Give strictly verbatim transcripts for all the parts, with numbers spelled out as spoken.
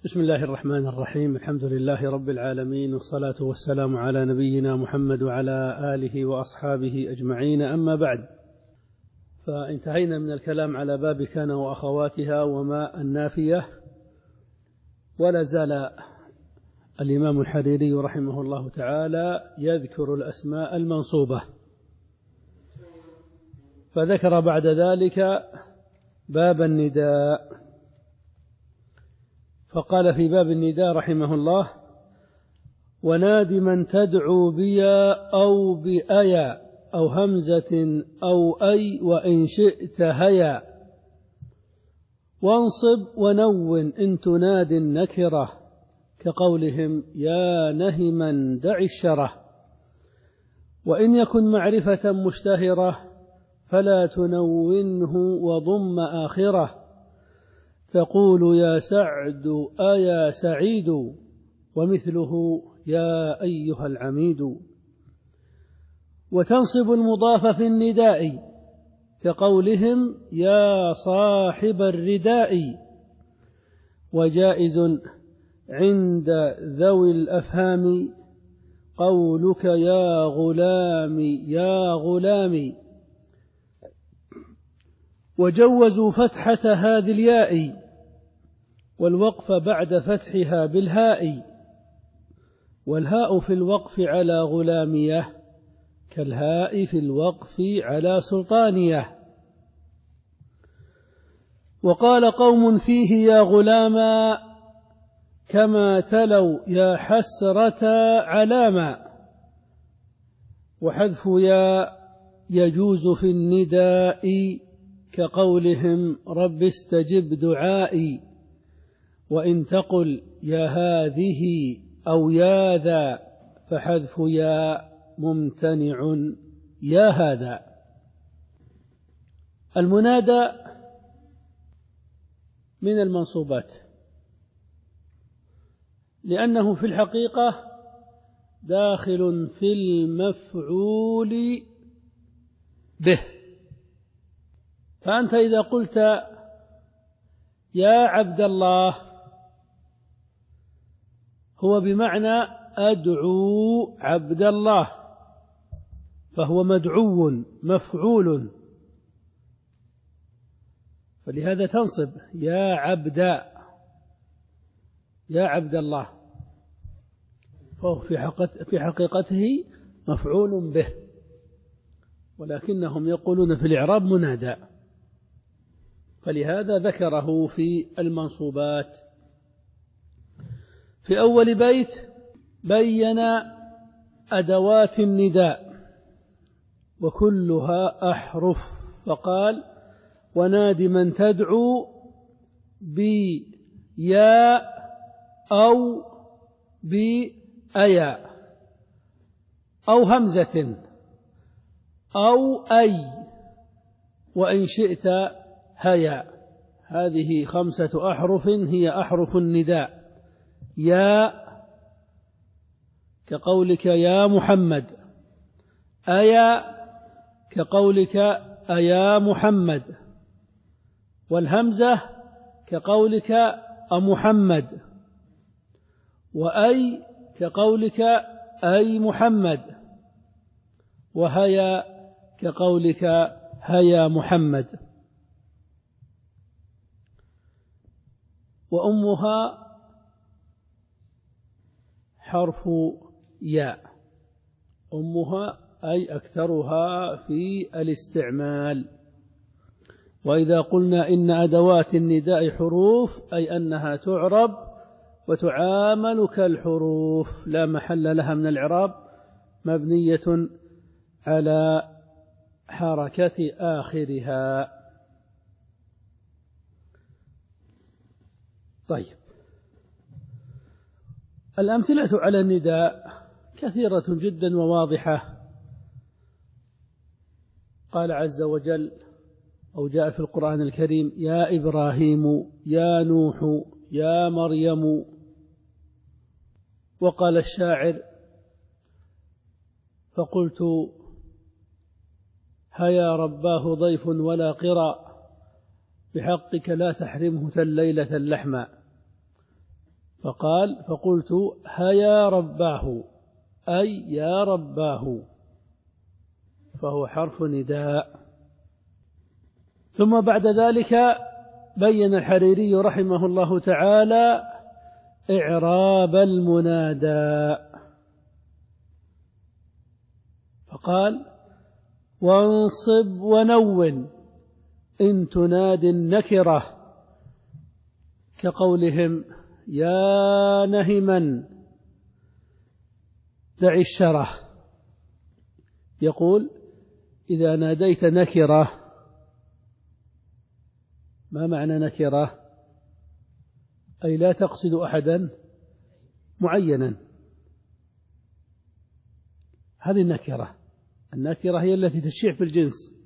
بسم الله الرحمن الرحيم. الحمد لله رب العالمين، والصلاة والسلام على نبينا محمد وعلى آله وأصحابه أجمعين، أما بعد. فانتهينا من الكلام على باب كان وأخواتها وما النافية، ولا زال الإمام الحريري رحمه الله تعالى يذكر الأسماء المنصوبة، فذكر بعد ذلك باب النداء، فقال في باب النداء رحمه الله: وناد من تدعو بيا أو بأيا أو همزة أو أي وإن شئت هيا، وانصب ونون إن تناد النكرة كقولهم يا نهما دع الشره، وإن يكن معرفة مشتهرة فلا تنونه وضم آخره، تقول يا سعد أيا سعيد، ومثله يا أيها العميد. وتنصب المضاف في النداء كقولهم يا صاحب الرداء، وجائز عند ذوي الأفهام قولك يا غلام يا غلام. وجوزوا فتحة هذه الياء والوقف بعد فتحها بالهاء، والهاء في الوقف على غلامية كالهاء في الوقف على سلطانية. وقال قوم فيه يا غلاما كما تلوا يا حسرة علاما، وحذف يا يجوز في النداء كقولهم رب استجب دعائي، وإن تقل يا هذه أو يا ذا فحذف يا ممتنع يا هذا. المنادى من المنصوبات، لأنه في الحقيقة داخل في المفعول به. فأنت إذا قلت يا عبد الله هو بمعنى أدعو عبد الله، فهو مدعو مفعول، فلهذا تنصب يا عبد يا عبد الله، فهو في حقيقته مفعول به، ولكنهم يقولون في الإعراب منادى، فلهذا ذكره في المنصوبات. في أول بيت بين أدوات النداء وكلها أحرف، فقال وناد من تدعو بيا أو بأيا أو همزة أو أي وإن شئت هيا. هذه خمسة أحرف هي أحرف النداء. يا كقولك يا محمد، أيا كقولك أيا محمد، والهمزة كقولك أمحمد، وأي كقولك أي محمد، وهيا كقولك هيا محمد. وأمها حرف ياء، أمها أي أكثرها في الاستعمال. وإذا قلنا إن أدوات النداء حروف أي أنها تعرب وتعامل كالحروف، لا محل لها من الإعراب، مبنية على حركة آخرها. طيب، الأمثلة على النداء كثيرة جدا وواضحة. قال عز وجل أو جاء في القرآن الكريم يا إبراهيم يا نوح يا مريم. وقال الشاعر فقلت هيا رباه ضيف ولا قرى، بحقك لا تحرمه الليلة اللحما. فقال فقلت هيا رباه، أي يا رباه، فهو حرف نداء. ثم بعد ذلك بين الحريري رحمه الله تعالى إعراب المنادى، فقال وانصب ونون إن تنادي النكرة، كقولهم يا نهما دع الشره. يقول إذا ناديت نكرة، ما معنى نكرة؟ أي لا تقصد أحدا معينا، هذه النكرة. النكرة هي التي تشيع في الجنس،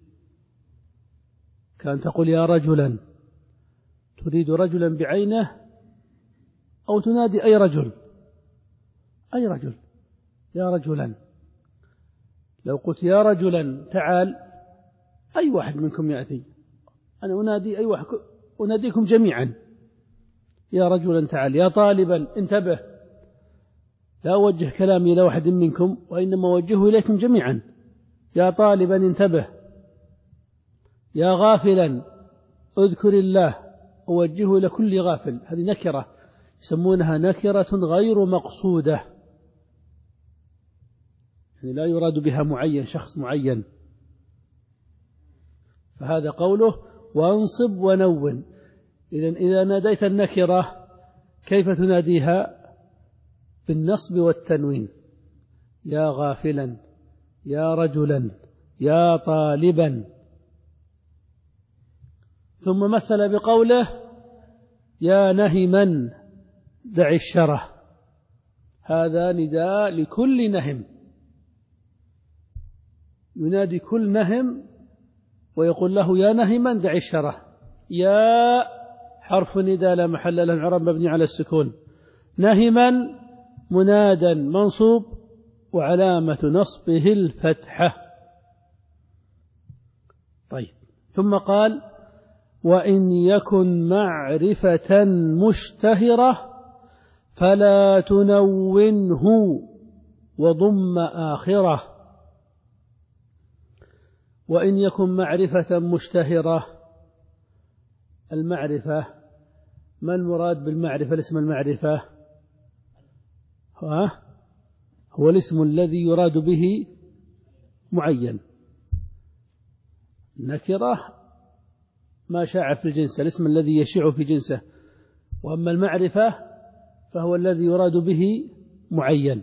كان تقول يا رجلا، تريد رجلا بعينه، أو تنادي أي رجل، أي رجل، يا رجلا. لو قلت يا رجلا تعال، أي واحد منكم يأتي، أنا أنادي أي واحد، أناديكم جميعا يا رجلا تعال. يا طالبا انتبه، لا أوجه كلامي إلى واحد منكم، وإنما أوجهه إليكم جميعا. يا طالبا انتبه. يا غافلا اذكر الله، أوجهه إلى كل غافل. هذه نكرة يسمونها نكرة غير مقصودة، يعني لا يراد بها معين، شخص معين. فهذا قوله وانصب ونون. إذن إذا ناديت النكرة كيف تناديها؟ بالنصب والتنوين، يا غافلا، يا رجلا، يا طالبا. ثم مثل بقوله يا نهما دع الشره، هذا نداء لكل نهم، ينادي كل نهم ويقول له يا نهما دع الشره. يا حرف نداء لا محل له من إعراب مبني على السكون، نهما منادا منصوب وعلامة نصبه الفتحة. طيب، ثم قال وإن يكن معرفة مشتهرة فلا تنونه وضم آخره. وإن يكن معرفة مشتهرة، المعرفة ما المراد بالمعرفة؟ الاسم المعرفة ها هو الاسم الذي يراد به معين. نكرة ما شاع في الجنس، الاسم الذي يشيع في جنسه. وأما المعرفة فهو الذي يراد به معين.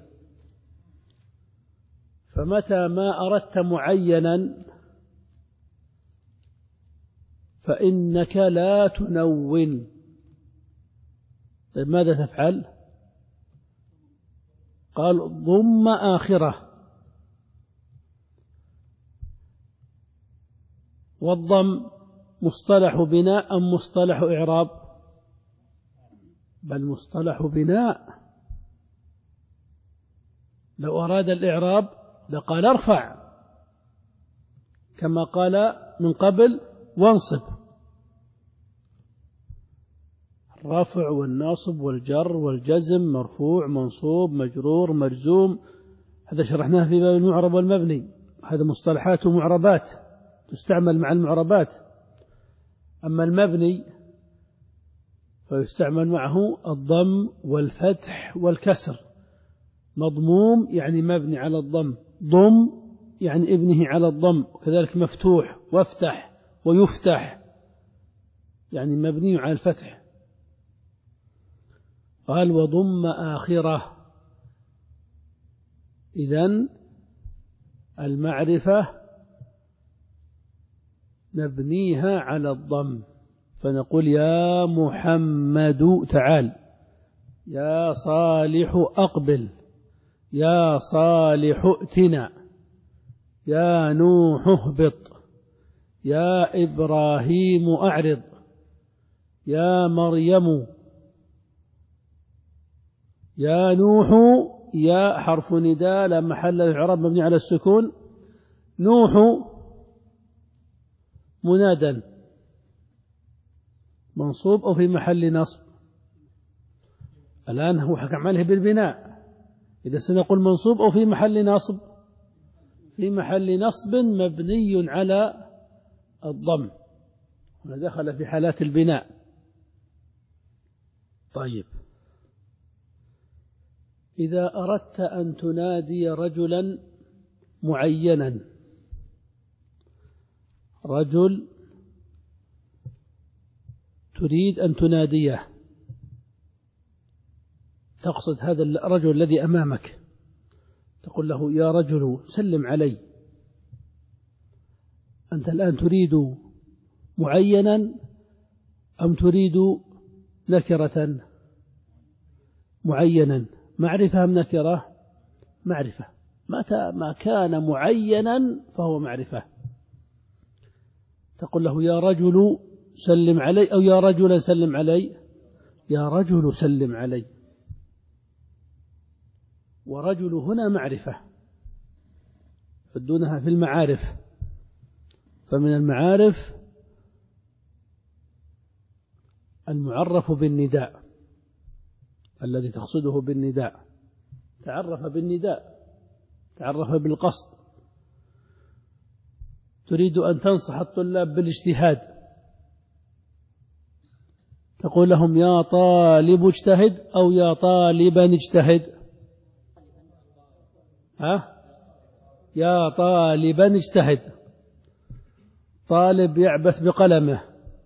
فمتى ما أردت معينا فإنك لا تنون. طيب ماذا تفعل؟ قال ضم آخره. والضم مصطلح بناء أم مصطلح إعراب؟ بل مصطلح بناء. لو أراد الإعراب لقال ارفع، كما قال من قبل وانصب. الرفع والناصب والجر والجزم، مرفوع منصوب مجرور مرزوم، هذا شرحناه في باب المعرب والمبني. هذا مصطلحات ومعربات تستعمل مع المعربات. أما المبني فيستعمل معه الضم والفتح والكسر. مضموم يعني مبني على الضم، ضم يعني ابنه على الضم، وكذلك مفتوح وافتح ويفتح يعني مبني على الفتح. قال وضم آخره. إذن المعرفة نبنيها على الضم، فنقول يا محمد تعال، يا صالح أقبل، يا صالح ائتنا، يا نوح اهبط، يا إبراهيم أعرض، يا مريم. يا نوح، يا حرف نداء لا محل له من إعراب مبني على السكون. نوح منادا منصوب أو في محل نصب؟ الآن هو حكم عليه بالبناء، إذا سنقول منصوب أو في محل نصب؟ في محل نصب مبني على الضم، ودخل في حالات البناء. طيب، إذا أردت أن تنادي رجلا معينا، رجل تريد أن تناديه، تقصد هذا الرجل الذي أمامك، تقول له يا رجل سلم علي. أنت الآن تريد معينا أم تريد نكرة؟ معينا. معرفة أم نكرة؟ معرفة. متى ما كان معينا فهو معرفة. تقول له يا رجل سلم علي أو يا رجل سلم علي؟ يا رجل سلم علي. ورجل هنا معرفة، يعدونها في المعارف، فمن المعارف المعرف بالنداء الذي تقصده بالنداء. تعرف بالنداء، تعرف بالقصد. تريد أن تنصح الطلاب بالاجتهاد، تقول لهم يا طالب اجتهد أو يا طالبا اجتهد؟ ها؟ يا طالبا اجتهد. طالب يعبث بقلمه،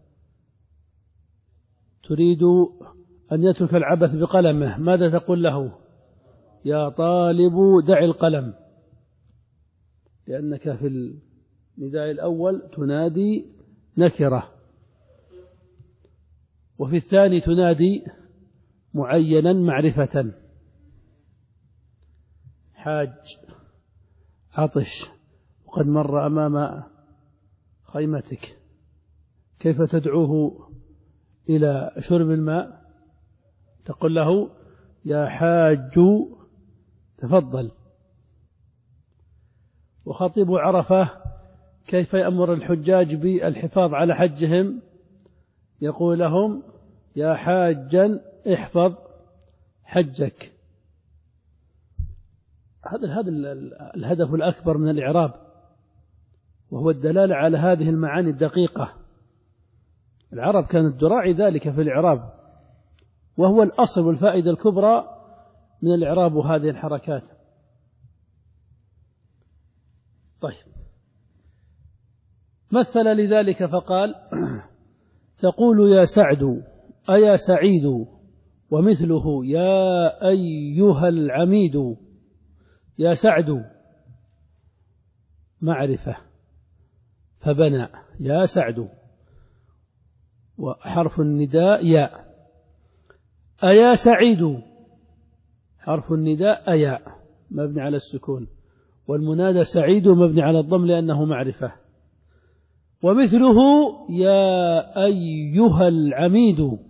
تريد أن يترك العبث بقلمه، ماذا تقول له؟ يا طالب دع القلم، لأنك في النداء الأول تنادي نكرة، وفي الثاني تنادي معينا معرفة. حاج عطش وقد مر أمام خيمتك، كيف تدعوه إلى شرب الماء؟ تقول له يا حاج تفضل. وخطيب عرفة كيف يأمر الحجاج بالحفاظ على حجهم؟ يقول لهم يا حاجا احفظ حجك. هذا هذا الهدف الأكبر من الإعراب، وهو الدلالة على هذه المعاني الدقيقة. العرب كانت تراعي ذلك في الإعراب، وهو الأصل والفائدة الكبرى من الإعراب وهذه الحركات. طيب، مثل لذلك فقال تقول يا سعد أيا سعيد، ومثله يا أيها العميد. يا سعد معرفة فبنى، يا سعد، وحرف النداء يا. أيا سعيد حرف النداء أيا مبني على السكون، والمنادى سعيد مبني على الضم لأنه معرفة. ومثله يا أيها العميد،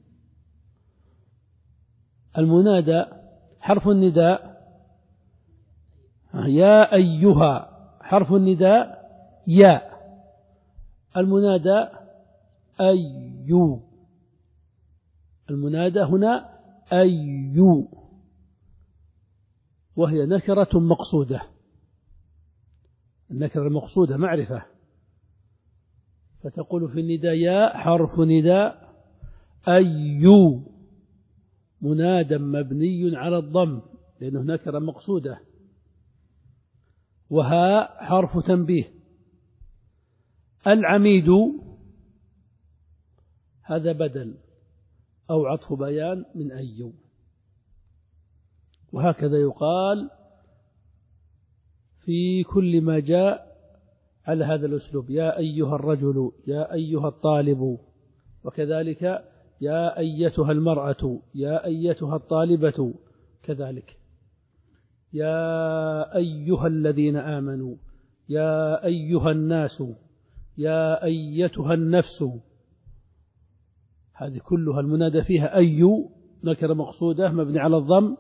المنادى حرف النداء يا أيها، حرف النداء يا، المنادى أيو، المنادى هنا أيو، وهي نكرة مقصودة. النكرة المقصودة معرفة، فتقول في النداء يا حرف نداء، أيو منادى مبني على الضم لأنه نكرة مقصودة، وها حرف تنبيه. العميد هذا بدل أو عطف بيان من أيو. وهكذا يقال في كل ما جاء على هذا الأسلوب، يا أيها الرجل، يا أيها الطالب، وكذلك يا أيتها المرأة، يا أيتها الطالبة، كذلك يا أيها الذين آمنوا، يا أيها الناس، يا أيتها النفس. هذه كلها المنادى فيها أيو نكرة مقصودة مبني على الضم،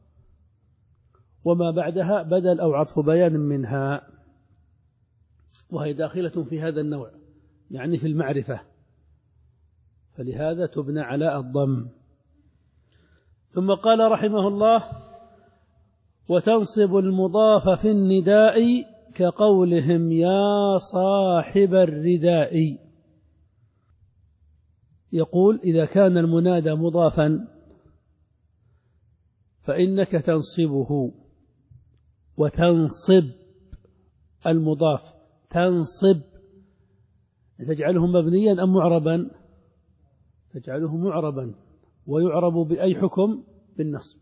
وما بعدها بدل أو عطف بيان منها، وهي داخلة في هذا النوع، يعني في المعرفة، فلهذا تبنى على الضم. ثم قال رحمه الله: وتنصب المضاف في النداء كقولهم يا صاحب الرداء. يقول: إذا كان المنادى مضافا فإنك تنصبه، وتنصب المضاف، تنصب تجعله مبنيا أم معربا؟ تجعله معربا، ويعرب بأي حكم؟ بالنصب.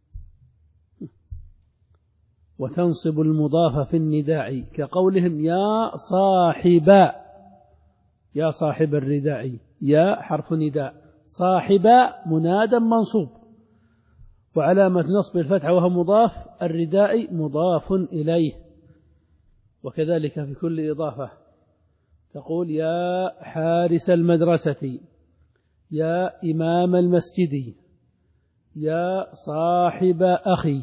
وتنصب المضاف في النداء كقولهم يا صاحب، يا صاحب الرداء، يا حرف نداء، صاحب منادى منصوب، وعلامة نصب الفتح وهو مضاف، الرداء مضاف إليه. وكذلك في كل إضافة تقول يا حارس المدرسة، يا إمام المسجد، يا صاحب أخي،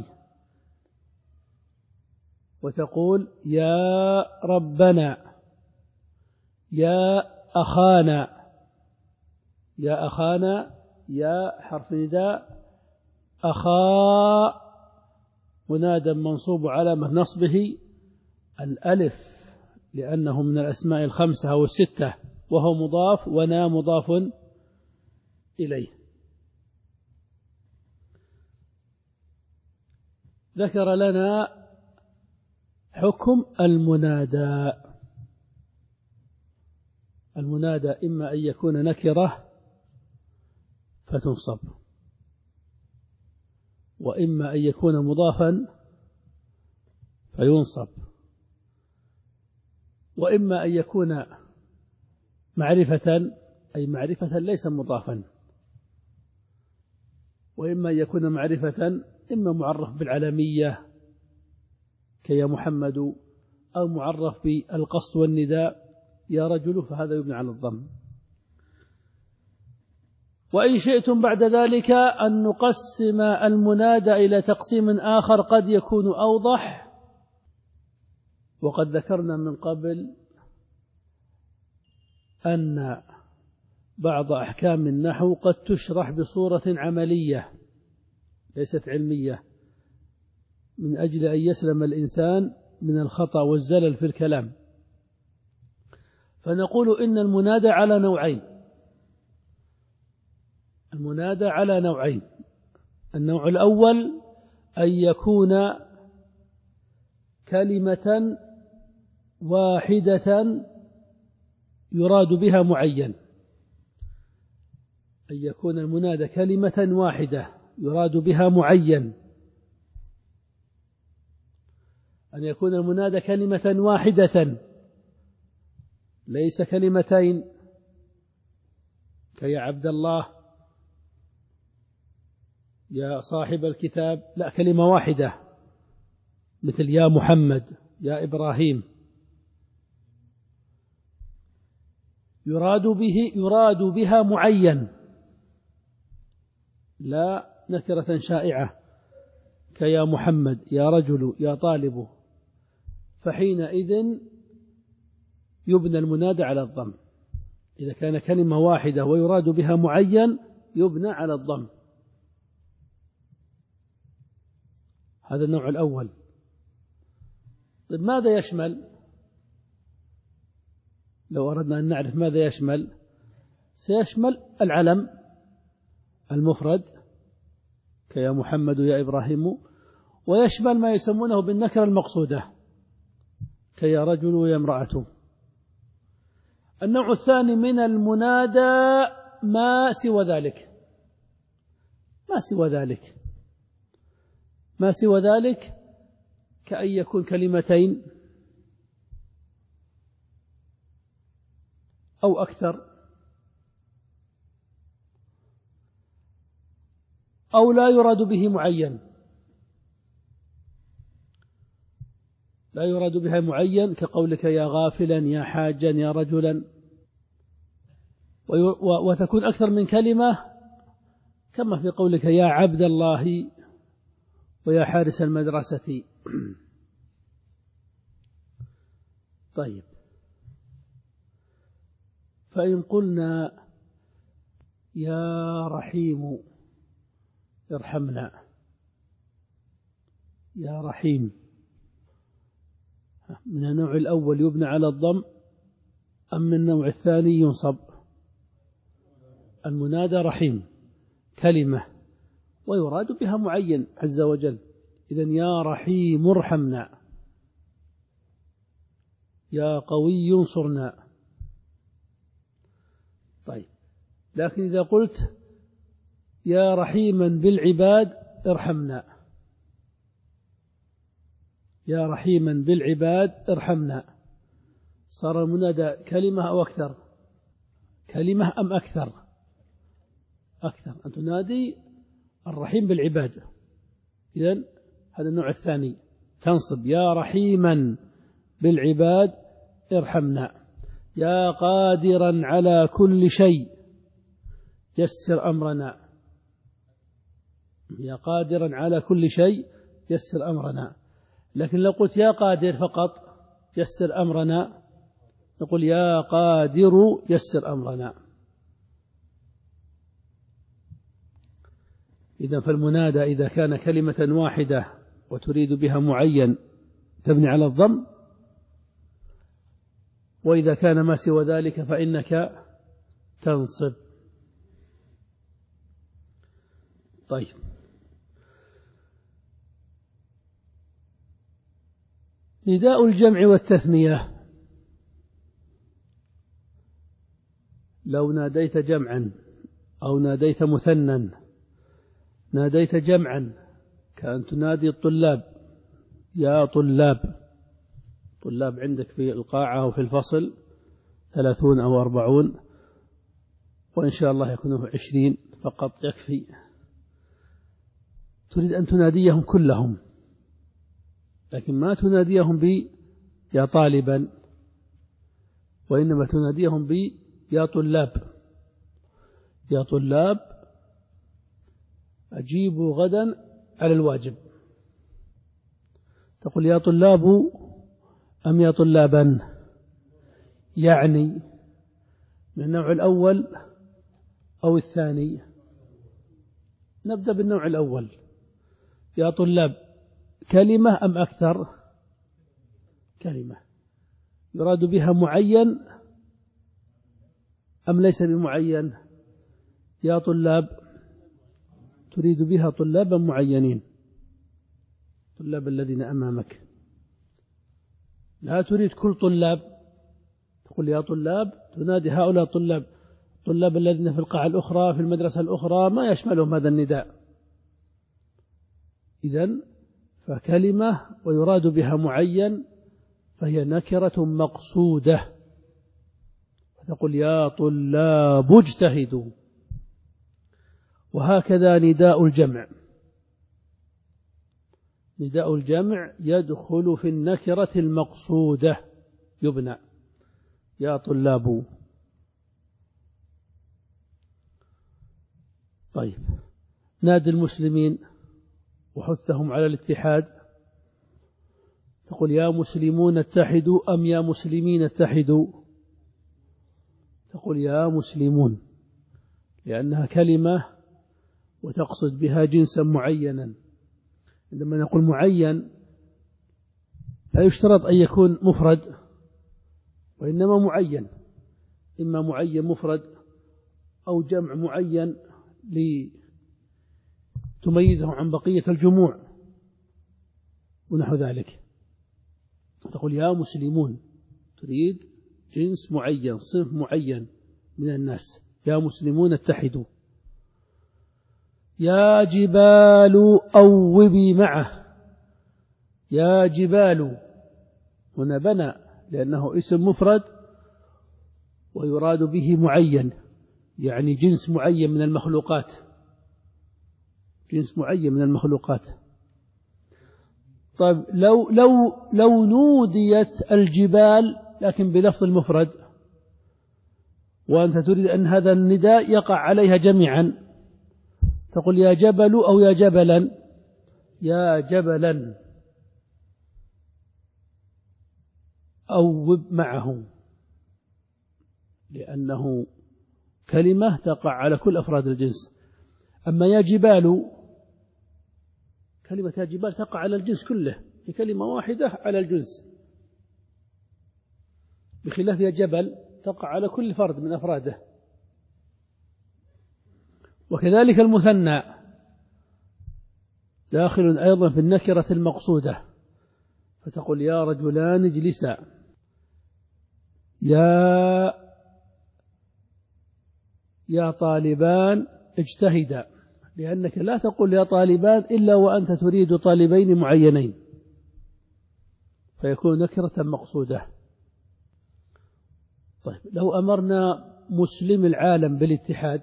وتقول يا ربنا، يا أخانا، يا أخانا، يا حرف نداء، أخا منادى منصوب علامة نصبه الألف، لأنه من الأسماء الخمسة أو الستة، وهو مضاف، ونا مضاف إليه. ذكر لنا حكم المنادى. المنادى إما أن يكون نكرة فتنصب، وإما أن يكون مضافا فينصب، وإما أن يكون معرفة أي معرفة ليس مضافا، وإما أن يكون معرفة إما معرف بالعلمية كيا محمد، أو معرف بالقصد والنداء يا رجل، فهذا يبنى على الضم. وإن شئتم بعد ذلك أن نقسم المنادى إلى تقسيم آخر قد يكون أوضح. وقد ذكرنا من قبل أن بعض أحكام النحو قد تشرح بصورة عملية ليست علمية، من أجل أن يسلم الإنسان من الخطأ والزلل في الكلام. فنقول إن المنادى على نوعين. المنادى على نوعين: النوع الأول أن يكون كلمة واحدة يراد بها معين، أن يكون المنادى كلمة واحدة يراد بها معين، أن يكون المنادى كلمة واحدة ليس كلمتين كيا عبد الله، يا صاحب الكتاب، لا، كلمة واحدة مثل يا محمد، يا إبراهيم. يراد به يراد بها معين، لا نكرة شائعة كيا محمد، يا رجل، يا طالب. فحينئذ يبنى المنادى على الضم. إذا كان كلمة واحدة ويراد بها معين يبنى على الضم. هذا النوع الأول. طيب ماذا يشمل؟ لو أردنا أن نعرف ماذا يشمل، سيشمل العلم المفرد كيا محمد يا إبراهيم، ويشمل ما يسمونه بالنكرة المقصودة كيا رجل ويا امرأة. النوع الثاني من المنادى ما سوى ذلك، ما سوى ذلك ما سوى ذلك كأن يكون كلمتين أو أكثر، أو لا يراد به معين، لا يراد بها معين كقولك يا غافلا، يا حاجا، يا رجلا. وتكون أكثر من كلمة كما في قولك يا عبد الله ويا حارس المدرسة. طيب، فإن قلنا يا رحيم ارحمنا. يا رحيم من النوع الأول يبنى على الضم أم من النوع الثاني ينصب؟ المنادى رحيم كلمة ويراد بها معين عز وجل. إذن يا رحيم ارحمنا، يا قوي انصرنا. طيب، لكن إذا قلت يا رحيما بالعباد ارحمنا، يا رحيما بالعباد ارحمنا، صار المنادى كلمة أو أكثر؟ كلمة أم أكثر؟ أكثر. أن تنادي الرحيم بالعباد. إذن هذا النوع الثاني، تنصب يا رحيما بالعباد ارحمنا. يا قادرا على كل شيء يسر أمرنا، يا قادرا على كل شيء يسر أمرنا. لكن لو قلت يا قادر فقط يسر أمرنا، نقول يا قادر يسر أمرنا. إذا فالمنادى إذا كان كلمة واحدة وتريد بها معين تبني على الضم، وإذا كان ما سوى ذلك فإنك تنصب. طيب، نداء الجمع والتثنية، لو ناديت جمعا أو ناديت مثنى، ناديت جمعا كأن تنادي الطلاب، يا طلاب. طلاب عندك في القاعة أو في الفصل ثلاثون أو أربعون، وإن شاء الله يكونوا عشرين فقط يكفي. تريد أن تناديهم كلهم، لكن ما تناديهم بي يا طالبا، وإنما تناديهم بي يا طلاب. يا طلاب أجيبوا غدا على الواجب. تقول يا طلاب أم يا طلابا؟ يعني من النوع الأول أو الثاني؟ نبدأ بالنوع الأول. يا طلاب كلمة أم أكثر؟ كلمة يراد بها معين أم ليس بمعين؟ يا طلاب تريد بها طلابا معينين، طلاب الذين أمامك، لا تريد كل طلاب. تقول يا طلاب تنادي هؤلاء طلاب، طلاب الذين في القاعة الأخرى في المدرسة الأخرى ما يشملهم هذا النداء. إذن فكلمة ويراد بها معين فهي نكرة مقصودة، فتقول يا طلاب اجتهدوا. وهكذا نداء الجمع، نداء الجمع يدخل في النكرة المقصودة، يبنى يا طلاب. طيب، نادي المسلمين وحثهم على الاتحاد، تقول يا مسلمون اتحدوا أم يا مسلمين اتحدوا؟ تقول يا مسلمون، لأنها كلمة وتقصد بها جنسا معينا. عندما نقول معين لا يشترط أن يكون مفرد، وإنما معين، إما معين مفرد أو جمع معين لتميزه عن بقية الجموع ونحو ذلك. تقول يا مسلمون تريد جنس معين، صنف معين من الناس. يا مسلمون اتحدوا. يا جبال أوبي معه. يا جبال هنا بنى لأنه اسم مفرد ويراد به معين، يعني جنس معين من المخلوقات، جنس معين من المخلوقات. طيب، لو لو لو نوديت الجبال لكن بلفظ المفرد، وأنت تريد أن هذا النداء يقع عليها جميعا، تقول يا جبل أو يا جبلا؟ يا جبلا أو معه، لأنه كلمة تقع على كل أفراد الجنس. أما يا جبال كلمة يا جبال تقع على الجنس كله في كلمة واحدة على الجنس، بخلاف يا جبل تقع على كل فرد من أفراده. وكذلك المثنى داخل أيضا في النكرة المقصودة، فتقول يا رجلان اجلسا، يا يا طالبان اجتهدا، لأنك لا تقول يا طالبان إلا وأنت تريد طالبين معينين، فيكون نكرة مقصودة. طيب لو أمرنا مسلم العالم بالاتحاد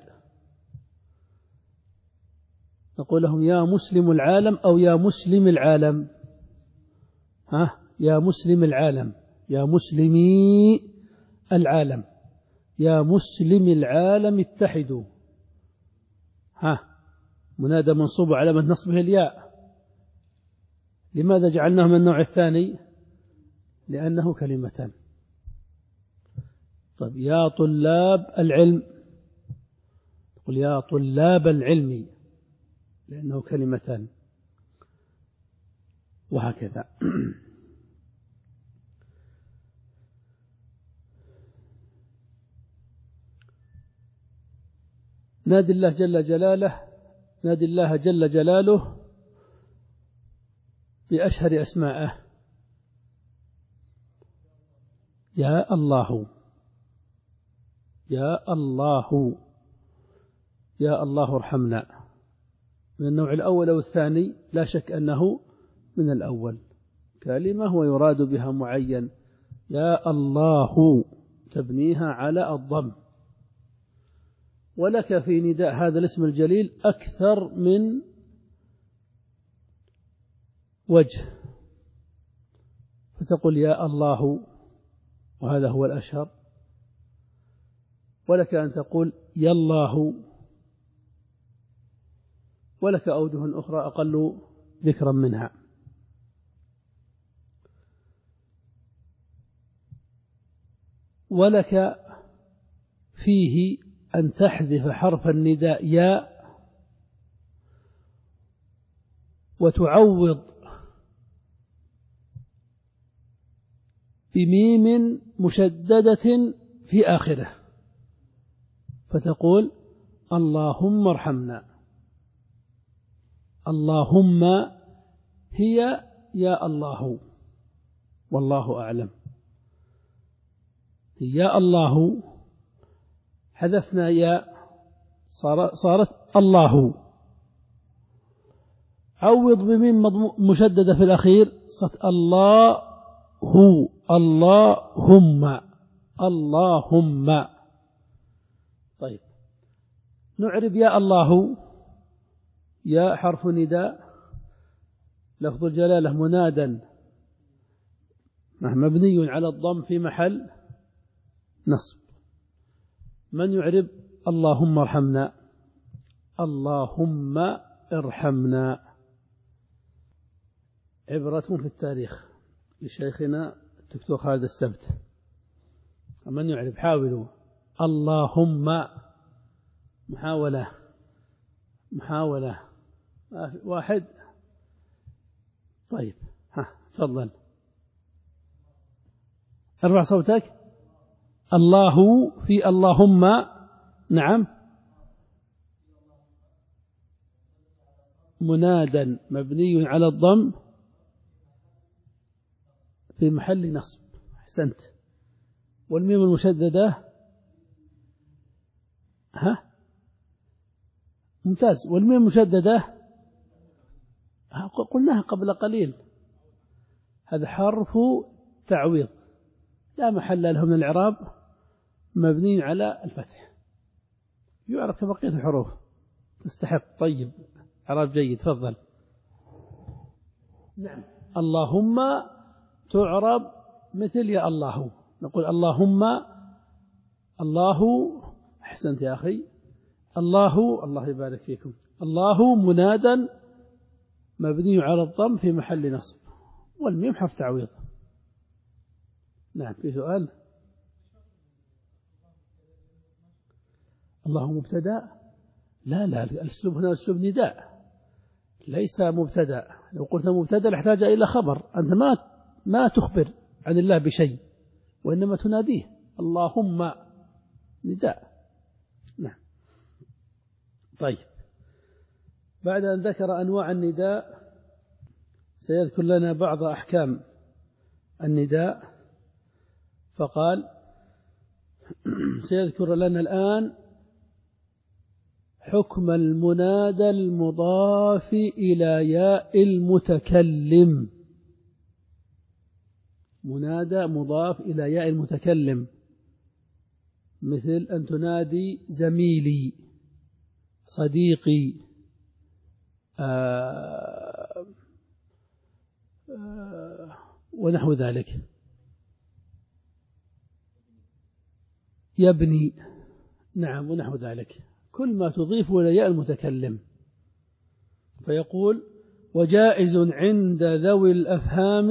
نقول لهم يا مسلم العالم أو يا مسلم العالم؟ ها، يا مسلم العالم، يا مسلمي العالم، يا مسلم العالم اتحدوا. ها، منادى منصوب علامة نصبه الياء. لماذا جعلناه من النوع الثاني؟ لأنه كلمتان. طيب يا طلاب العلم، قل يا طلاب العلم، لأنه كلمتان، وهكذا. نادي الله جل جلاله، نادي الله جل جلاله بأشهر أسمائه، يا الله، يا الله، يا الله ارحمنا. من النوع الأول أو الثاني؟ لا شك أنه من الأول، كلمة ويراد بها معين. يا الله تبنيها على الضم، ولك في نداء هذا الاسم الجليل أكثر من وجه، فتقول يا الله وهذا هو الأشهر، ولك أن تقول يا الله، ولك أوجه أخرى أقل ذكرا منها. ولك فيه أن تحذف حرف النداء يا وتعوض بميم مشددة في آخره، فتقول اللهم ارحمنا. اللهم هي يا الله، والله أعلم. يا الله حذفنا يا صارت الله، عوض بميم مشددة في الأخير صارت الله هو، اللهم، اللهم. طيب نعرب يا الله، يا حرف نداء لفظ الجلالة منادا مبني على الضم في محل نصب. من يعرب اللهم ارحمنا؟ اللهم ارحمنا. عبرة في التاريخ لشيخنا الدكتور خالد السبت. من يعرب؟ حاولوا. اللهم، محاولة محاولة واحد. طيب ها تفضل، ارفع صوتك. الله في اللهم، نعم، منادا مبني على الضم في محل نصب. أحسنت. والميم المشددة ها ممتاز. والميم المشددة قلناها قبل قليل، هذا حرف تعويض لا محل له من الإعراب، مبني على الفتح، يعرف كبقية الحروف، تستحق. طيب إعراب جيد، تفضل. نعم، اللهم تعرب مثل يا الله، نقول اللهم، الله. أحسنت يا أخي. الله، الله يبارك فيكم. الله منادا مبني على الضم في محل نصب، والميم حرف تعويض. نعم، في سؤال. الله مبتدأ؟ لا لا، الأسلوب هنا أسلوب نداء، ليس مبتدأ. لو قلت مبتدأ لاحتاج إلى خبر، أنت ما ما تخبر عن الله بشيء، وإنما تناديه اللهم، نداء. نعم. طيب، بعد أن ذكر أنواع النداء سيذكر لنا بعض أحكام النداء، فقال سيذكر لنا الآن حكم المنادى المضاف إلى ياء المتكلم. منادى مضاف إلى ياء المتكلم، مثل أن تنادي زميلي، صديقي، آه آه ونحو ذلك، يبني، نعم، ونحو ذلك، كل ما تضيف إلى ياء المتكلم. فيقول وجائز عند ذوي الأفهام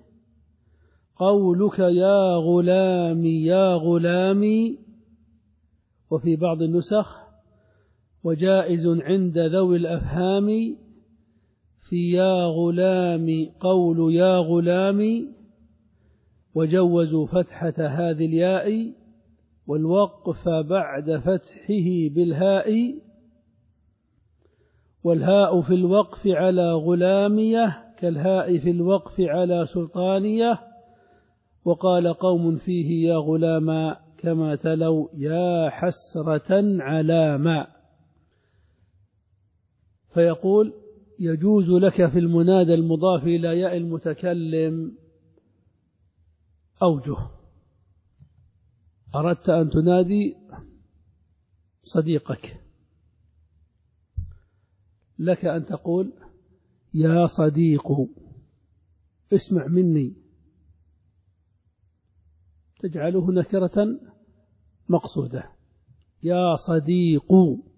قولك يا غلامي يا غلامي، وفي بعض النسخ وجائز عند ذوي الأفهام في يا غلامي قول يا غلامي، وجوزوا فتحة هذه الياء والوقف بعد فتحه بالهاء، والهاء في الوقف على غلامية كالهاء في الوقف على سلطانية، وقال قوم فيه يا غلاما كما تلوا يا حسرة على ما. فيقول يجوز لك في المنادى المضاف إلى ياء المتكلم أوجه. أردت أن تنادي صديقك، لك أن تقول يا صديق اسمع مني، تجعله نكرة مقصودة، يا صديق،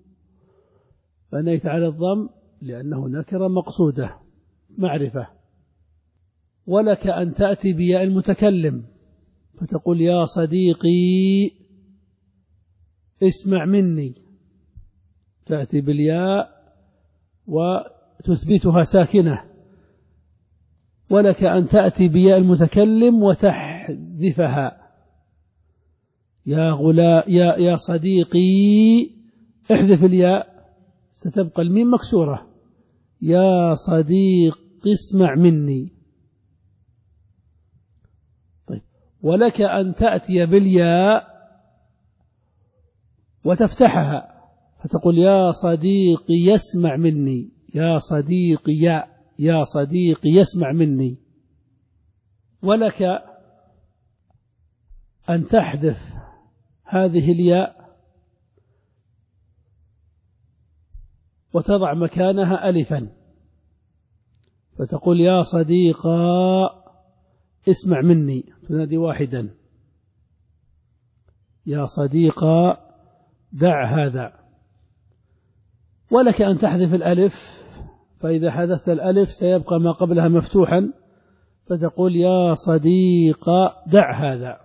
بنيت على الضم لأنه نكرة مقصودة معرفة. ولك أن تأتي بياء المتكلم فتقول يا صديقي اسمع مني، تأتي بالياء وتثبتها ساكنة. ولك أن تأتي بياء المتكلم وتحذفها، يا غلا يا يا صديقي، احذف الياء ستبقى الميم مكسورة، يا صديق اسمع مني. طيب، ولك أن تأتي بالياء وتفتحها فتقول يا صديقي يسمع مني، يا صديقي يا يا صديقي يسمع مني. ولك أن تحذف هذه الياء وتضع مكانها ألفا فتقول يا صديقا اسمع مني، تنادي واحدا، يا صديقا دع هذا. ولك أن تحذف الألف، فإذا حذفت الألف سيبقى ما قبلها مفتوحا فتقول يا صديقا دع هذا.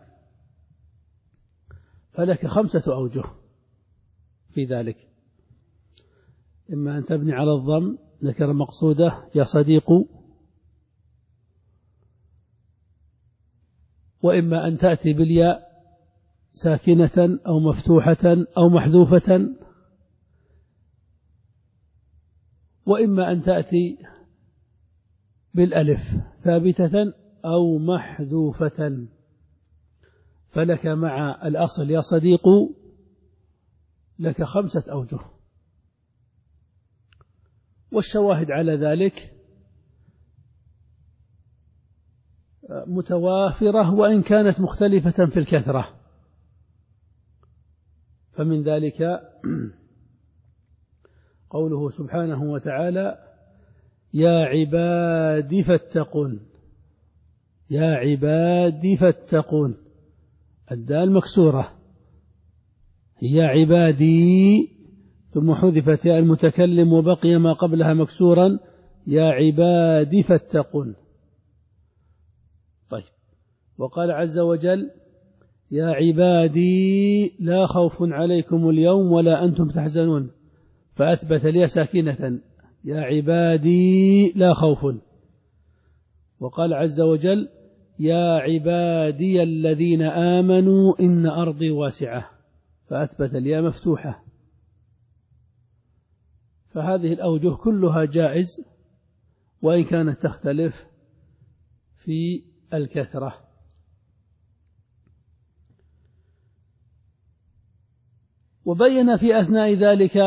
فلك خمسة أوجه في ذلك، إما أن تبني على الضم نكرة مقصودة يا صديق، وإما أن تأتي بالياء ساكنة أو مفتوحة أو محذوفة، وإما أن تأتي بالألف ثابتة أو محذوفة. فلك مع الأصل يا صديق لك خمسة أوجه. والشواهد على ذلك متوافرة وإن كانت مختلفة في الكثرة. فمن ذلك قوله سبحانه وتعالى يا عبادي فاتقون، يا عبادي فاتقون، الدال مكسورة، يا عبادي ثم حذفت ياء المتكلم وبقي ما قبلها مكسورا، يا عبادي فاتقون. طيب، وقال عز وجل يا عبادي لا خوف عليكم اليوم ولا أنتم تحزنون، فأثبت لي ساكنة يا عبادي لا خوف. وقال عز وجل يا عبادي الذين آمنوا إن أرضي واسعة، فأثبت الياء مفتوحة. فهذه الأوجه كلها جائز وإن كانت تختلف في الكثرة. وبين في أثناء ذلك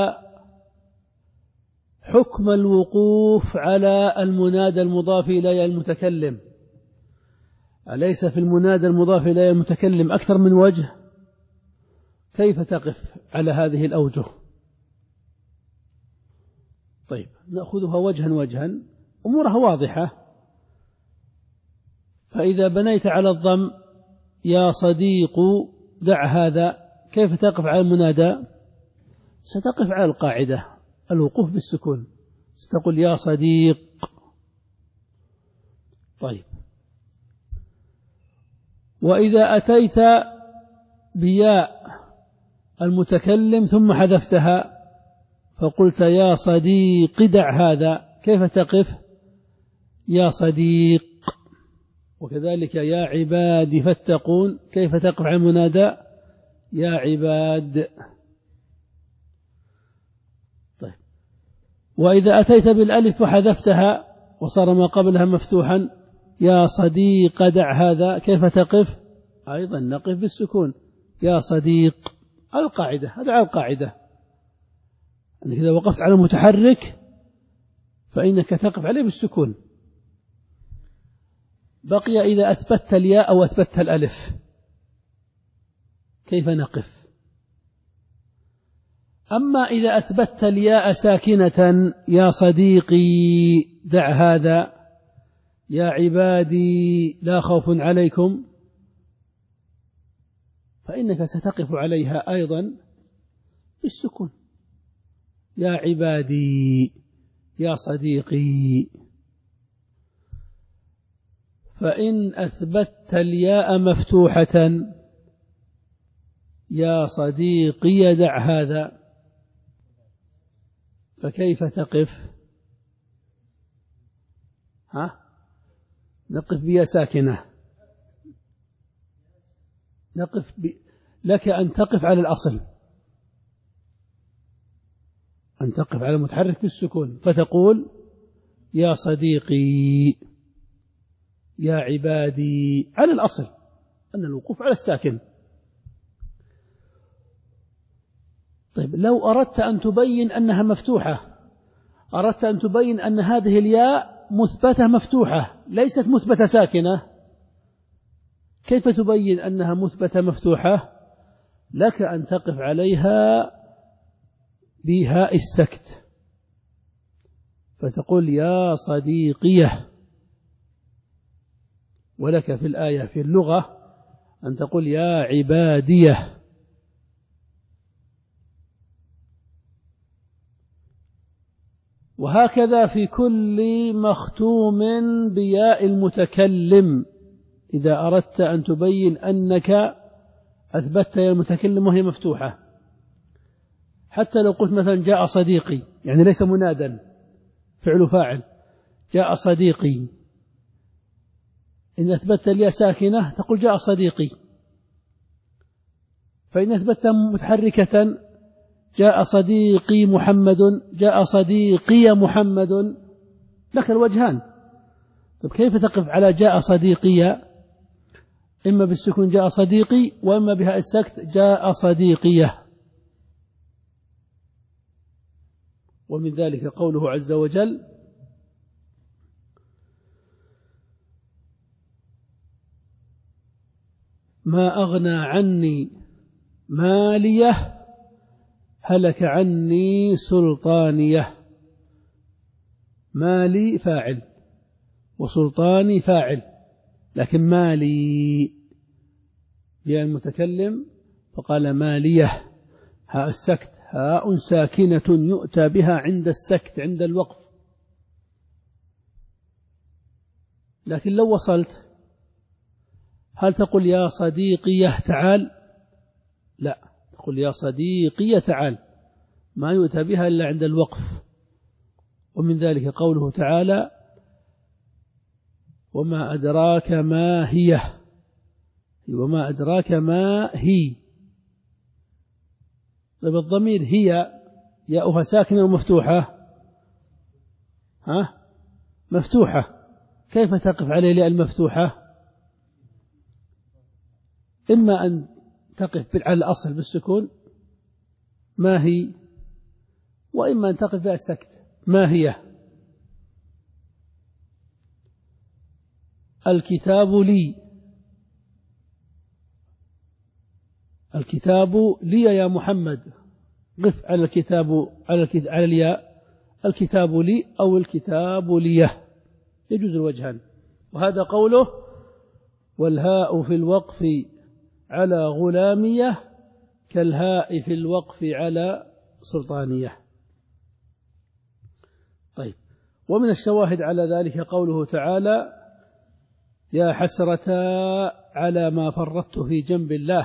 حكم الوقوف على المنادى المضاف إلى المتكلم. أليس في المنادى المضاف إلى المتكلم أكثر من وجه؟ كيف تقف على هذه الأوجه؟ طيب نأخذها وجها وجها، أمورها واضحة. فإذا بنيت على الضم يا صديق دع هذا، كيف تقف على المنادى؟ ستقف على القاعدة الوقوف بالسكون، ستقول يا صديق. طيب وإذا أتيت بياء المتكلم ثم حذفتها فقلت يا صديق دع هذا، كيف تقف؟ يا صديق. وكذلك يا عبادي فاتقون، كيف تقف على المنادى؟ يا عباد. طيب وإذا أتيت بالألف وحذفتها وصار ما قبلها مفتوحا يا صديق دع هذا، كيف تقف؟ أيضا نقف بالسكون يا صديق. القاعدة، هذا على القاعدة أنك إذا وقفت على المتحرك فإنك تقف عليه بالسكون. بقي إذا أثبتت الياء أو أثبتت الألف كيف نقف؟ أما إذا أثبتت الياء ساكنة يا صديقي دع هذا، يا عبادي لا خوف عليكم، فإنك ستقف عليها أيضا بالسكون يا عبادي يا صديقي. فإن أثبتت الياء مفتوحة يا صديقي دع هذا، فكيف تقف؟ ها؟ نقف بيا ساكنة، نقف ب... لك أن تقف على الأصل، أن تقف على المتحرك بالسكون، فتقول يا صديقي يا عبادي على الأصل أن الوقوف على الساكن. طيب لو أردت أن تبين أنها مفتوحة، أردت أن تبين أن هذه الياء مثبتة مفتوحة ليست مثبتة ساكنة، كيف تبين أنها مثبتة مفتوحة؟ لك أن تقف عليها بهاء السكت فتقول يا صديقية. ولك في الآية في اللغة أن تقول يا عبادية. وهكذا في كل مختوم بياء المتكلم إذا أردت أن تبين أنك أثبتت يا المتكلم وهي مفتوحة. حتى لو قلت مثلا جاء صديقي، يعني ليس منادا، فعل فاعل، جاء صديقي، إن أثبتت الياء ساكنة تقول جاء صديقي. فإن أثبتها متحركة جاء صديقي محمد، جاء صديقي محمد، لك الوجهان. طيب كيف تقف على جاء صديقي؟ إما بالسكون جاء صديقي، وإما بها السكت جاء صديقية. ومن ذلك قوله عز وجل ما أغنى عني ماليه هلك عني سلطانيه. مالي فاعل وسلطاني فاعل، لكن مالي بها المتكلم فقال ماليه، هاء السكت هاء ساكنة يؤتى بها عند السكت عند الوقف. لكن لو وصلت هل تقول يا صديقي تعال؟ لا، تقول يا صديقي تعال، ما يؤتى بها إلا عند الوقف. ومن ذلك قوله تعالى وما أدراك ما هي وما أدراك ما هي. طيب الضمير هي ياؤها ساكنة ومفتوحة؟ ها مفتوحة، كيف تقف عليه الياء المفتوحة؟ إما أن تقف على الأصل بالسكون ما هي، وإما أن تقف بها السكت ما هي. الكتاب لي، الكتاب لي يا محمد، قف على الكتاب على الكتاب على الياء، الكتاب لي أو الكتاب ليه، يجوز الوجهان. وهذا قوله والهاء في الوقف على غلامية كالهاء في الوقف على سلطانية. طيب، ومن الشواهد على ذلك قوله تعالى يا حسرة على ما فرطت في جنب الله،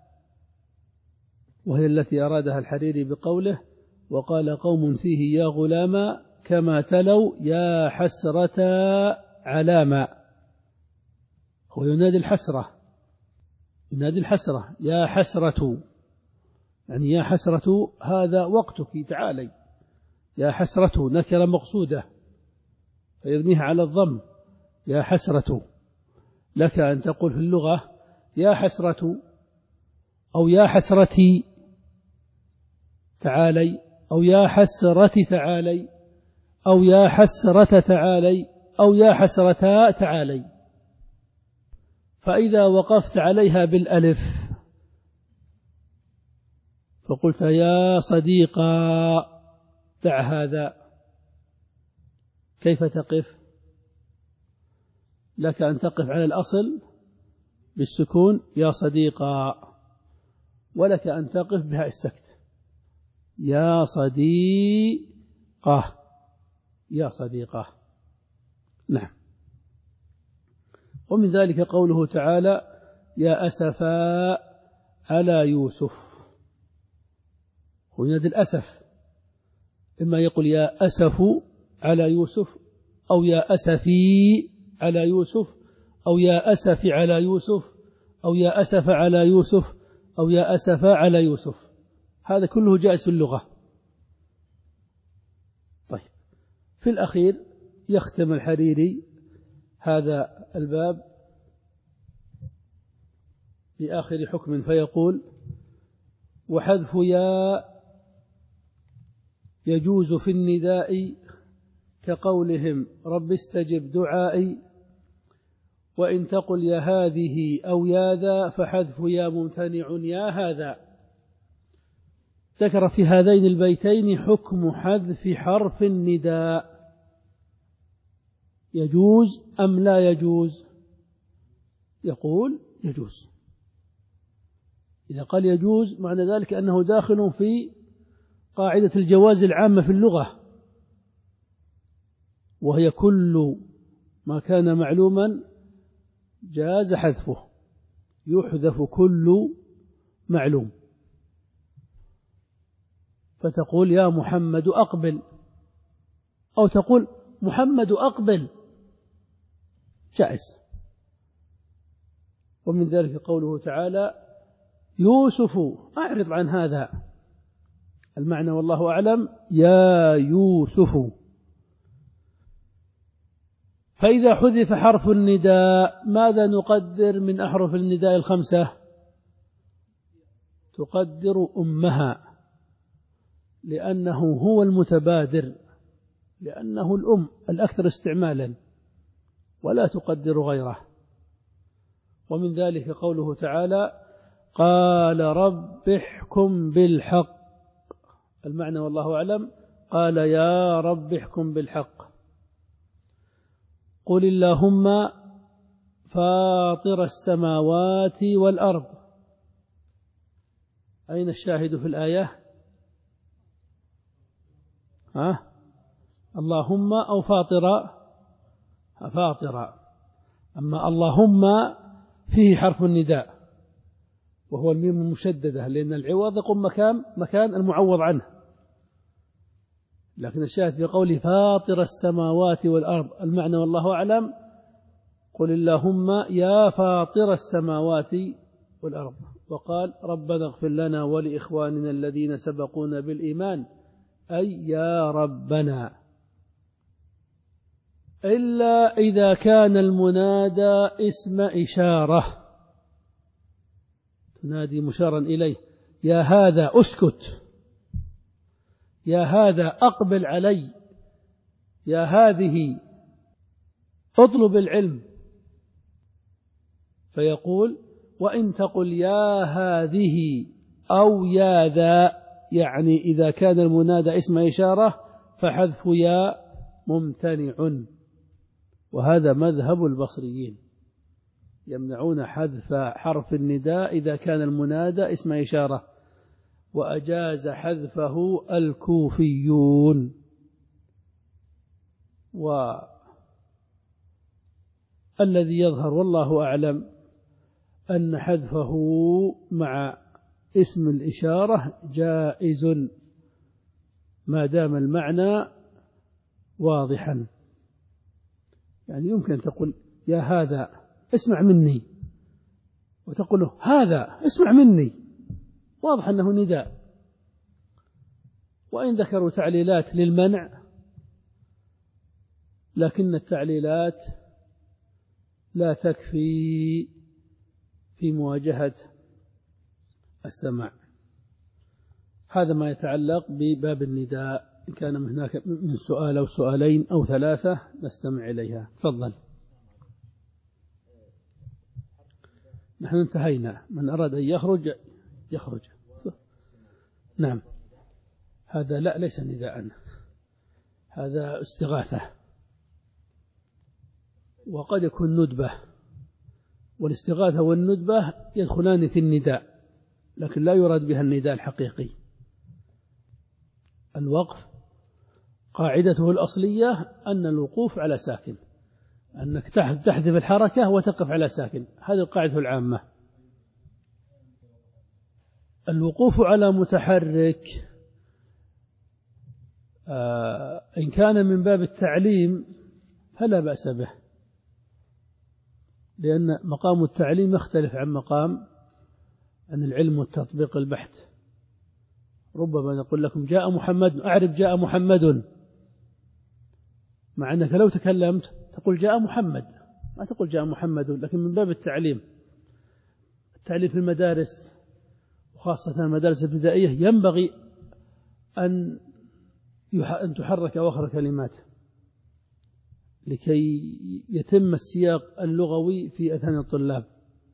وهي التي أرادها الحريري بقوله وقال قوم فيه يا غلاما كما تلوا يا حسرة على ما. هو ينادي الحسرة، ينادي الحسرة يا حسرة، يعني يا حسرة هذا وقتك تعالي، يا حسرة نكرة مقصودة فيبنيها على الضم، يا حسرة. لك أن تقول في اللغة يا حسرة أو يا حسرتي تعالي، أو يا حسرتي تعالي، أو يا حسرة تعالي، أو يا حسرتا تعالي. فإذا وقفت عليها بالألف فقلت يا صديقا دع هذا، كيف تقف؟ لك أن تقف على الأصل بالسكون يا صديقا، ولك أن تقف بها السكت يا صديقة، يا صديقة. نعم. ومن ذلك قوله تعالى يا أسفا على يوسف، وينادي الأسف، إما يقول يا أسف على يوسف، أو يا أسفي على يوسف، أو يا أسف على يوسف، أو يا أسف على يوسف، أو يا أسف على يوسف، هذا كله جائز في اللغة. طيب، في الأخير يختم الحريري هذا الباب بآخر حكم فيقول وحذف يا يجوز في النداء كقولهم رب استجب دعائي، وإن تقل يا هذه أو يا ذا فحذف يا ممتنع يا هذا. ذكر في هذين البيتين حكم حذف حرف النداء، يجوز أم لا يجوز؟ يقول يجوز. إذا قال يجوز معنى ذلك أنه داخل في قاعدة الجواز العامة في اللغة، وهي كل ما كان معلوما جاز حذفه، يحذف كل معلوم. فتقول يا محمد أقبل، أو تقول محمد أقبل، جائز. ومن ذلك قوله تعالى يوسف أعرض عن هذا، المعنى والله أعلم يا يوسف. فإذا حذف حرف النداء ماذا نقدر من أحرف النداء الخمسة؟ تقدر أمها، لأنه هو المتبادر، لأنه الأم الأكثر استعمالا، ولا تقدر غيره. ومن ذلك قوله تعالى قال رب احكم بالحق، المعنى والله أعلم قال يا رب احكم بالحق. قل اللهم فاطر السماوات والأرض، أين الشاهد في الآية؟ ها؟ اللهم أو فاطر؟ فاطر. أما اللهم فيه حرف النداء وهو الميم المشددة، لأن العوض يقوم مكان مكان المعوض عنه، لكن الشاهد في قوله فاطر السماوات والأرض المعنى والله أعلم قل اللهم يا فاطر السماوات والأرض. وقال ربنا اغفر لنا ولإخواننا الذين سبقونا بالإيمان أي يا ربنا، إلا إذا كان المنادى اسم إشارة تنادي مشارا إليه، يا هذا أسكت، يا هذا أقبل علي، يا هذه اطلب العلم، فيقول وإن تقل يا هذه أو يا ذا، يعني إذا كان المنادى اسم إشارة فحذف يا ممتنع، وهذا مذهب البصريين، يمنعون حذف حرف النداء إذا كان المنادى اسم إشارة، وأجاز حذفه الكوفيون. والذي يظهر والله أعلم أن حذفه مع اسم الإشارة جائز ما دام المعنى واضحا. يعني يمكن تقول يا هذا اسمع مني، وتقول له هذا اسمع مني، واضح أنه نداء. وإن ذكروا تعليلات للمنع، لكن التعليلات لا تكفي في مواجهة السماع. هذا ما يتعلق بباب النداء. إن كان من هناك من سؤال أو سؤالين أو ثلاثة نستمع إليها. تفضل. نحن انتهينا، من أراد أن يخرج يخرج. نعم، هذا لا ليس نداء، هذا استغاثة، وقد يكون ندبة، والاستغاثة والندبة يدخلان في النداء، لكن لا يراد بها النداء الحقيقي. الوقف قاعدته الأصلية أن الوقوف على ساكن، أنك تحذف الحركة وتقف على ساكن، هذه القاعدة العامة. الوقوف على متحرك آه إن كان من باب التعليم فلا بأس به، لأن مقام التعليم يختلف عن مقام عن العلم والتطبيق البحث. ربما نقول لكم جاء محمد، أعرف جاء محمد، مع أنك لو تكلمت تقول جاء محمد، ما تقول جاء محمد، لكن من باب التعليم. التعليم في المدارس وخاصة المدارس الابتدائية ينبغي أن أن تحرك أواخر كلمات لكي يتم السياق اللغوي في أذهان الطلاب،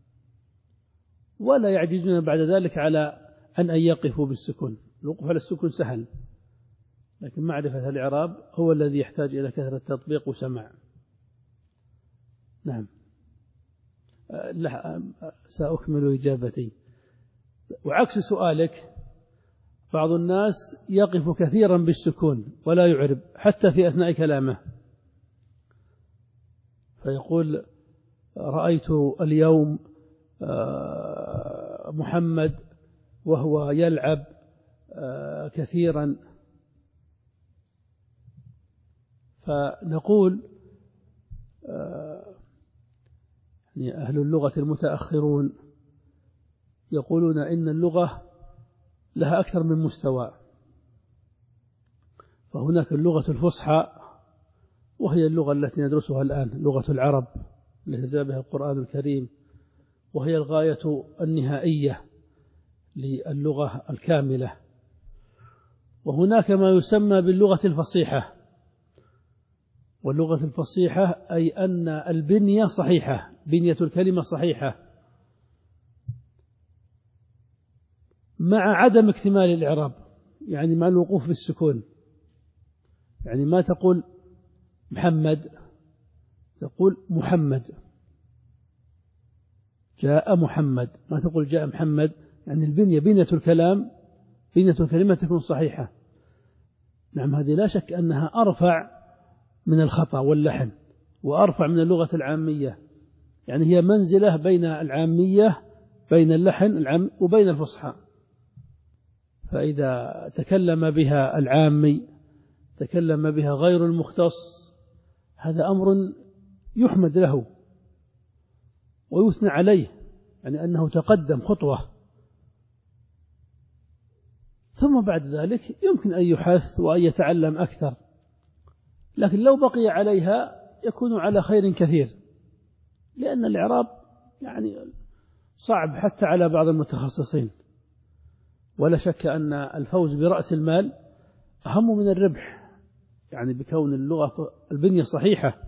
ولا يعجزون بعد ذلك على أن أن يقفوا بالسكون. الوقوف على السكون سهل، لكن معرفة الإعراب هو الذي يحتاج إلى كثرة تطبيق وسماع. نعم، سأكمل إجابتي. وعكس سؤالك، بعض الناس يقف كثيرا بالسكون ولا يعرب حتى في أثناء كلامه، فيقول رأيت اليوم محمد وهو يلعب كثيرا، فنقول يعني أهل اللغة المتأخرون يقولون إن اللغة لها أكثر من مستوى، فهناك اللغة الفصحى وهي اللغة التي ندرسها الآن، لغة العرب التي نزل بها القرآن الكريم، وهي الغاية النهائية للغة الكاملة. وهناك ما يسمى باللغة الفصيحة، واللغة الفصيحة أي أن البنية صحيحة، بنية الكلمة صحيحة مع عدم اكتمال الإعراب، يعني مع الوقوف بالسكون. يعني ما تقول محمد، تقول محمد، جاء محمد، ما تقول جاء محمد. يعني البنية بنية الكلام بنية الكلمة تكون صحيحة. نعم، هذه لا شك أنها أرفع من الخطأ واللحن، وأرفع من اللغة العامية، يعني هي منزلة بين العامية، بين اللحن العام وبين الفصحى. فإذا تكلم بها العامي تكلم بها غير المختص هذا أمر يحمد له ويثنى عليه، يعني أنه تقدم خطوة. ثم بعد ذلك يمكن أن يحث وأن يتعلم أكثر، لكن لو بقي عليها يكون على خير كثير، لأن الإعراب يعني صعب حتى على بعض المتخصصين. ولا شك أن الفوز برأس المال أهم من الربح، يعني بكون اللغة البنية صحيحة.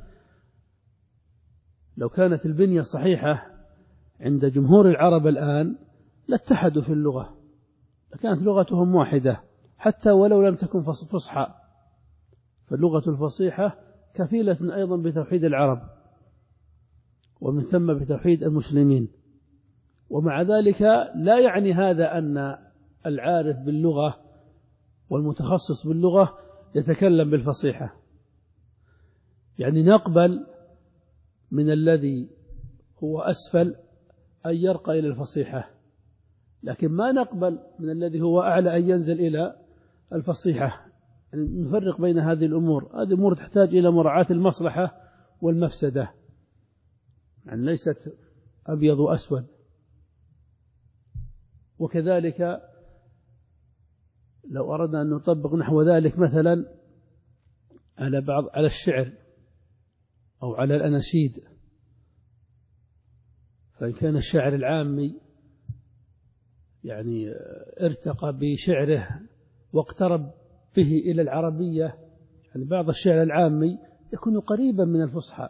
لو كانت البنية صحيحة عند جمهور العرب الآن لاتحدوا في اللغة، لكانت لغتهم واحدة حتى ولو لم تكن فصحى، فاللغة الفصيحة كفيلة أيضا بتوحيد العرب ومن ثم بتوحيد المسلمين. ومع ذلك لا يعني هذا أن العارف باللغة والمتخصص باللغة يتكلم بالفصيحة، يعني نقبل من الذي هو أسفل أن يرقى إلى الفصيحة، لكن ما نقبل من الذي هو أعلى أن ينزل إلى الفصيحة. يعني نفرق بين هذه الأمور، هذه أمور تحتاج إلى مراعاة المصلحة والمفسدة، يعني ليست أبيض وأسود. وكذلك لو أردنا أن نطبق نحو ذلك مثلا على بعض على الشعر أو على الأناشيد، فإن كان الشاعر العامي يعني ارتقى بشعره واقترب به إلى العربية، يعني بعض الشعر العامي يكون قريبا من الفصحى،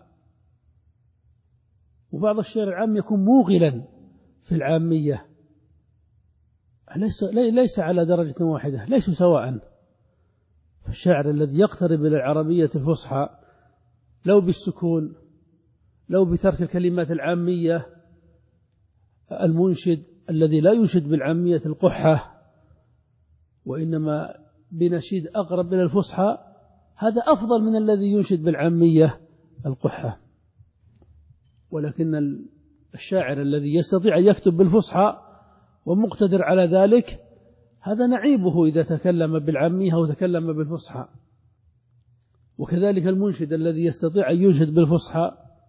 وبعض الشعر العامي يكون موغلا في العامية، ليس ليس على درجة واحدة، ليسوا سواء. الشاعر الذي يقترب إلى العربية الفصحى لو بالسكون لو بترك الكلمات العامية، المنشد الذي لا ينشد بالعامية القحة وإنما بنشيد أقرب إلى الفصحى، هذا أفضل من الذي ينشد بالعامية القحة. ولكن الشاعر الذي يستطيع أن يكتب بالفصحى ومقتدر على ذلك، هذا نعيبه إذا تكلم بالعامية أو تكلم بالفصحى. وكذلك المنشد الذي يستطيع أن ينشد بالفصحى،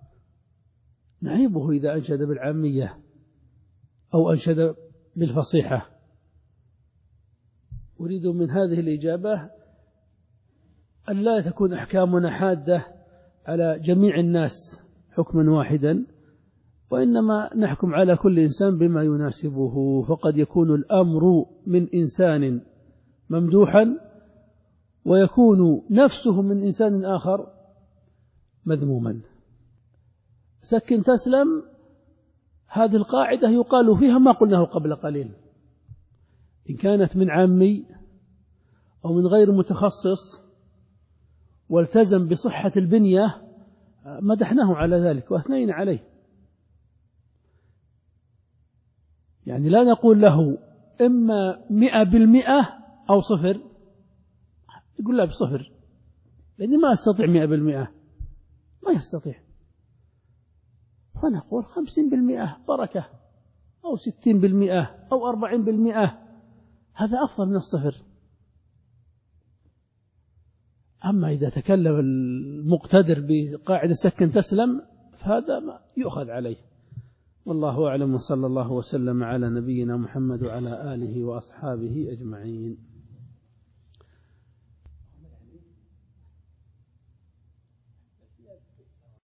نعيبه إذا أنشد بالعامية أو أنشد بالفصيحة. أريد من هذه الإجابة أن لا تكون أحكامنا حادة على جميع الناس حكما واحدا، وإنما نحكم على كل إنسان بما يناسبه. فقد يكون الأمر من إنسان ممدوحا ويكون نفسه من إنسان آخر مذموما. سكن تسلم، هذه القاعدة يقال فيها ما قلناه قبل قليل. إن كانت من عامي أو من غير متخصص والتزم بصحة البنية مدحناه على ذلك وأثنينا عليه، يعني لا نقول له إما مئة بالمئة أو صفر، يقول لا بصفر، لأني ما أستطيع مئة بالمئة، ما يستطيع، فنقول خمسين بالمئة بركة، أو ستين بالمئة أو أربعين بالمئة، هذا أفضل من الصفر. أما إذا تكلم المقتدر بقاعدة سكن تسلم فهذا ما يؤخذ عليه. والله أعلم، وصلى الله وسلم على نبينا محمد وعلى آله وأصحابه أجمعين.